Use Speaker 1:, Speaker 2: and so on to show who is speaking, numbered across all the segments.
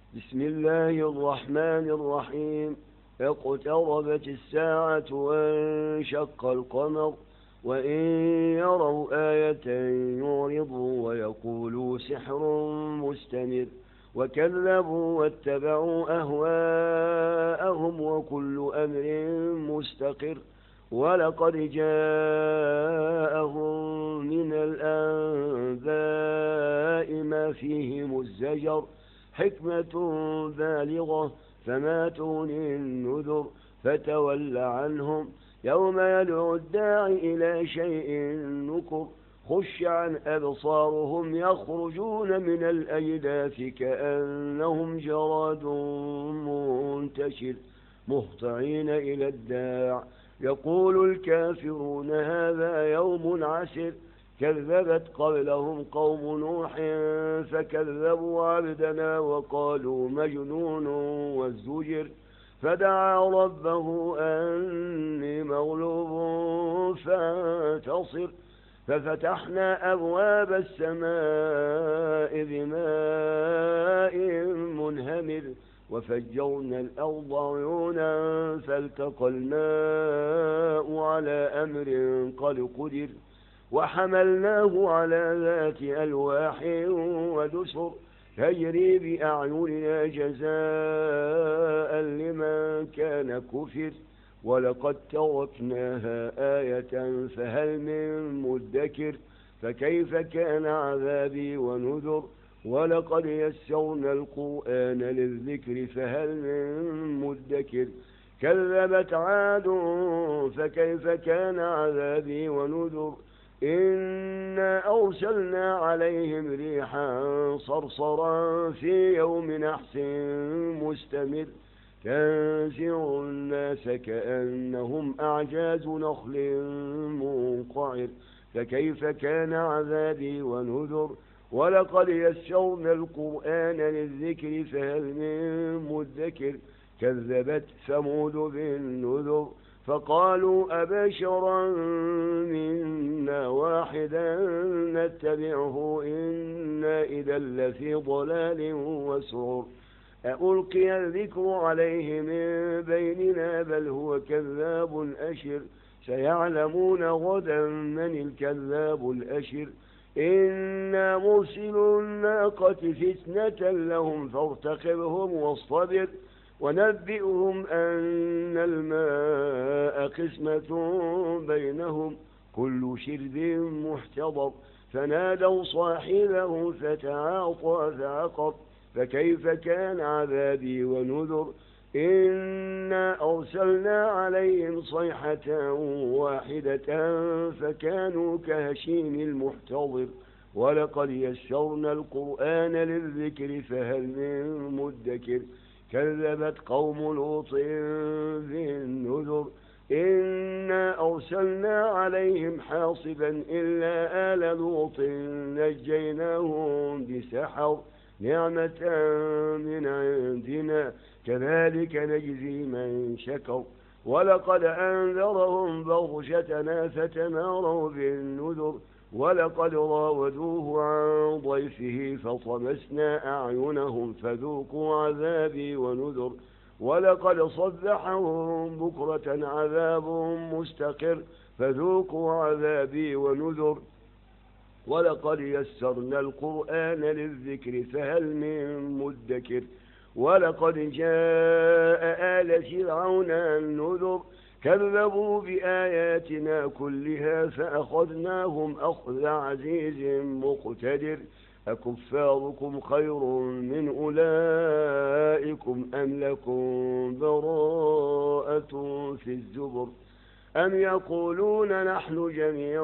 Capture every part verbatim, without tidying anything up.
Speaker 1: بسم الله الرحمن الرحيم. اقتربت الساعة وانشق القمر وإن يروا آية يعرضوا ويقولوا سحر مستمر وكذبوا واتبعوا أهواءهم وكل أمر مستقر ولقد جاءهم من الأنباء ما فيه مزدجر حكمة بالغة فما تغني النذر فتول عنهم يوم يدعو الداعي إلى شيء نكر خش عن أبصارهم يخرجون من الأجداث كأنهم جراد منتشر مهطعين إلى الداع يقول الكافرون هذا يوم عسر كذبت قبلهم قوم نوح فكذبوا عبدنا وقالوا مجنون وازدجر فدعا ربه أني مغلوب فانتصر ففتحنا أبواب السماء بماء منهمر وفجرنا الأرض عيونا فالتقى الماء على أمر قد قدر وحملناه على ذات ألواح ودسر تجري بأعيننا جزاء لمن كان كفر ولقد تركناها آية فهل من مدكر فكيف كان عذابي ونذر ولقد يسرنا القرآن للذكر فهل من مدكر كذبت عاد فكيف كان عذابي ونذر إنا أرسلنا عليهم ريحا صرصرا في يوم نحس مستمر تنزع الناس كأنهم أعجاز نخل منقعر فكيف كان عذابي ونذر ولقد يسرنا القرآن للذكر فهل من مدكر كذبت ثمود بالنذر فقالوا أبشرا منا واحدا نتبعه إنا إذا لفي ضلال وسعر ألقي الذكر عليه من بيننا بل هو كذاب أشر سيعلمون غدا من الكذاب الأشر إنا مرسل الناقة فتنة لهم فارتقبهم واصطبر ونبئهم أن الماء قسمة بينهم كل شرب محتضر فنادوا صاحبه فتعاطى فعقر فكيف كان عذابي ونذر إنا أرسلنا عليهم صيحة واحدة فكانوا كهشيم المحتضر ولقد يسرنا القرآن للذكر فهل من مدكر كذبت قوم لوط بالنذر إنا أرسلنا عليهم حاصبا إلا آل لوط نجيناهم بسحر نعمة من عندنا كذلك نجزي من شكر ولقد أنذرهم بغشتنا فتماروا بالنذر ولقد راودوه عن ضيفه فطمسنا أعينهم فذوقوا عذابي ونذر ولقد صبحهم بكرة عذاب مستقر فذوقوا عذابي ونذر ولقد يسرنا القرآن للذكر فهل من مدكر ولقد جاء آل فرعون النذر كذبوا بآياتنا كلها فأخذناهم أخذ عزيز مقتدر أكفاركم خير من أولئكم أم لكم براءة في الزبر أم يقولون نحن جميع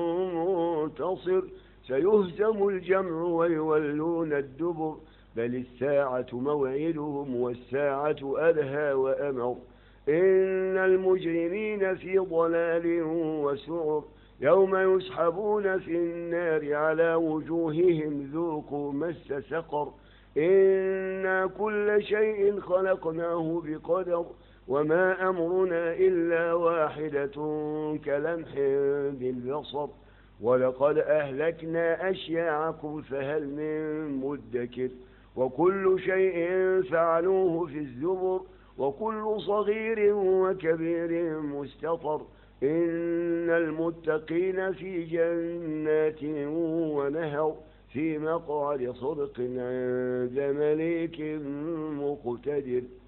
Speaker 1: منتصر سيهزم الجمع ويولون الدبر بل الساعة موعدهم والساعة أدهى وأمر إن المجرمين في ضلال وسعر يوم يسحبون في النار على وجوههم ذوقوا مس سقر إنا كل شيء خلقناه بقدر وما أمرنا إلا واحدة كلمح بالبصر ولقد أهلكنا أشياعكم فهل من مدكر وكل شيء فعلوه في الزبر وكل صغير وكبير مستطر إن المتقين في جنات ونهر في مقعد صدق عند مليك مقتدر.